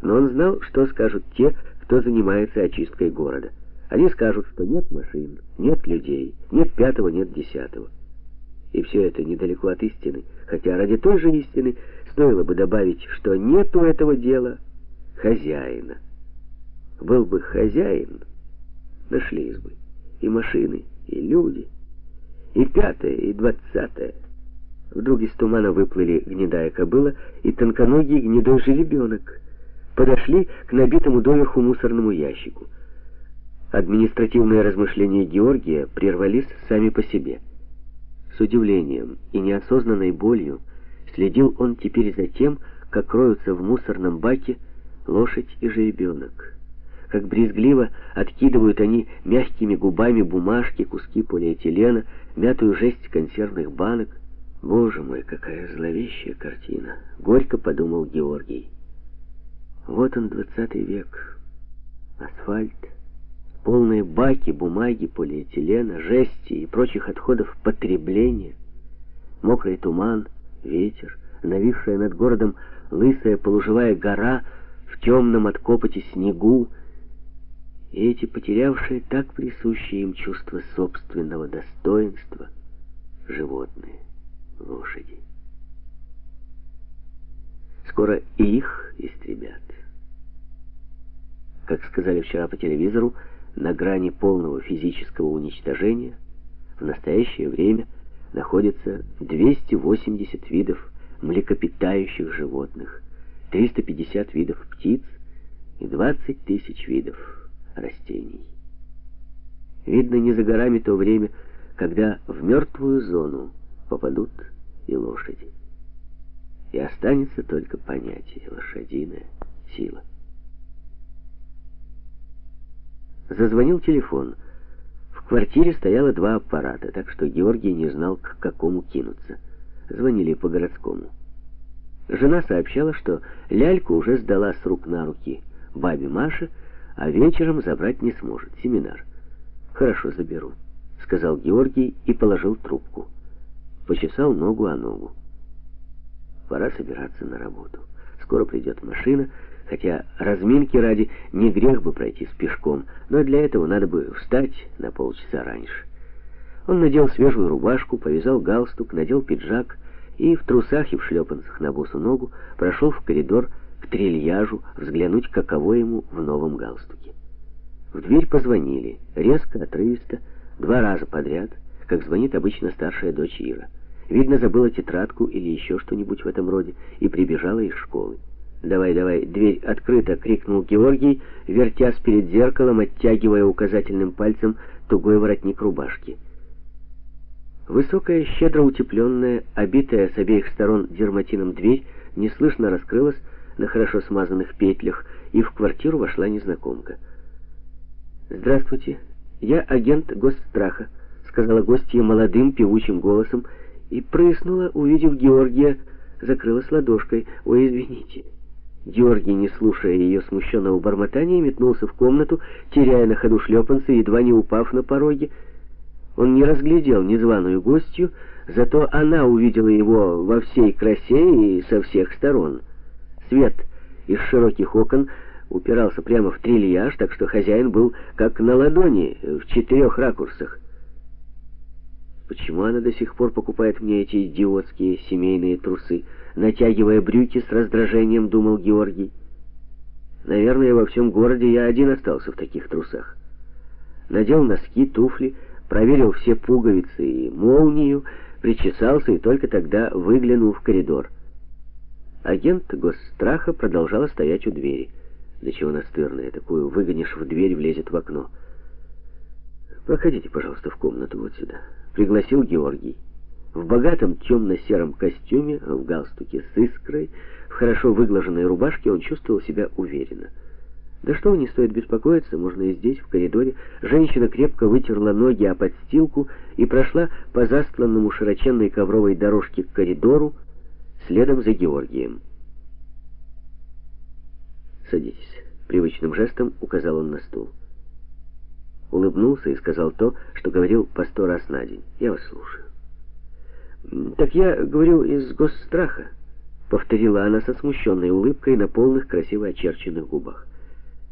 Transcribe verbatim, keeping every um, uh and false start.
Но он знал, что скажут те, кто занимается очисткой города. Они скажут, что нет машин, нет людей, нет пятого, нет десятого. И все это недалеко от истины, хотя ради той же истины стоило бы добавить, что нету этого дела хозяина. Был бы хозяин, нашлись бы и машины, и люди, и пятое, и двадцатое. Вдруг из тумана выплыли гнедая кобыла и тонконогий гнедой жеребенок. Подошли к набитому доверху мусорному ящику. Административные размышления Георгия прервались сами по себе. С удивлением и неосознанной болью следил он теперь за тем, как роются в мусорном баке лошадь и жеребенок, как брезгливо откидывают они мягкими губами бумажки, куски полиэтилена, мятую жесть консервных банок. «Боже мой, какая зловещая картина!» — горько подумал Георгий. Вот он, двадцатый век. Асфальт, полные баки, бумаги, полиэтилена, жести и прочих отходов потребления, мокрый туман, ветер, нависшая над городом лысая полуживая гора в темном от копоти снегу, и эти потерявшие так присущие им чувство собственного достоинства животные, лошади. Скоро и их истребят. Как сказали вчера по телевизору, на грани полного физического уничтожения в настоящее время находится двести восемьдесят видов млекопитающих животных, триста пятьдесят видов птиц и двадцать тысяч видов растений. Видно, не за горами то время, когда в мертвую зону попадут и лошади. И останется только понятие лошадиная сила. Зазвонил телефон. В квартире стояло два аппарата, так что Георгий не знал, к какому кинуться. Звонили по городскому. Жена сообщала, что ляльку уже сдала с рук на руки бабе Маше, а вечером забрать не сможет. Семинар. «Хорошо, заберу», — сказал Георгий и положил трубку. Почесал ногу о ногу. Пора собираться на работу. Скоро придет машина, хотя разминки ради не грех бы пройтись пешком, но для этого надо бы встать на полчаса раньше. Он надел свежую рубашку, повязал галстук, надел пиджак и в трусах и в шлепанцах на босу ногу прошел в коридор к трильяжу взглянуть, каково ему в новом галстуке. В дверь позвонили, резко, отрывисто, два раза подряд, как звонит обычно старшая дочь Ира. Видно, забыла тетрадку или еще что-нибудь в этом роде и прибежала из школы. «Давай, давай, дверь открыта!» — крикнул Георгий, вертясь перед зеркалом, оттягивая указательным пальцем тугой воротник рубашки. Высокая, щедро утепленная, обитая с обеих сторон дерматином дверь неслышно раскрылась на хорошо смазанных петлях, и в квартиру вошла незнакомка. «Здравствуйте, я агент Госстраха», — сказала гостья молодым певучим голосом, и прыснула, увидев Георгия, закрылась ладошкой. «Ой, извините». Георгий, не слушая ее смущенного бормотания, метнулся в комнату, теряя на ходу шлепанцы, едва не упав на пороге. Он не разглядел незваную гостью, зато она увидела его во всей красе и со всех сторон. Свет из широких окон упирался прямо в трильяж, так что хозяин был как на ладони, в четырех ракурсах. Почему она до сих пор покупает мне эти идиотские семейные трусы? Натягивая брюки с раздражением, думал Георгий. Наверное, во всем городе я один остался в таких трусах. Надел носки, туфли, проверил все пуговицы и молнию, причесался и только тогда выглянул в коридор. Агент Госстраха продолжала стоять у двери. Да чего настырная, такую выгонишь в дверь, влезет в окно. «Проходите, пожалуйста, в комнату вот сюда», — пригласил Георгий. В богатом темно-сером костюме, в галстуке с искрой, в хорошо выглаженной рубашке он чувствовал себя уверенно. Да что, не стоит беспокоиться, можно и здесь, в коридоре. Женщина крепко вытерла ноги о подстилку и прошла по застланному широченной ковровой дорожке к коридору, следом за Георгием. «Садитесь», — привычным жестом указал он на стул. Улыбнулся и сказал то, что говорил по сто раз на день. «Я вас слушаю». «Так я говорю из Госстраха», — — повторила она со смущенной улыбкой на полных, красиво очерченных губах.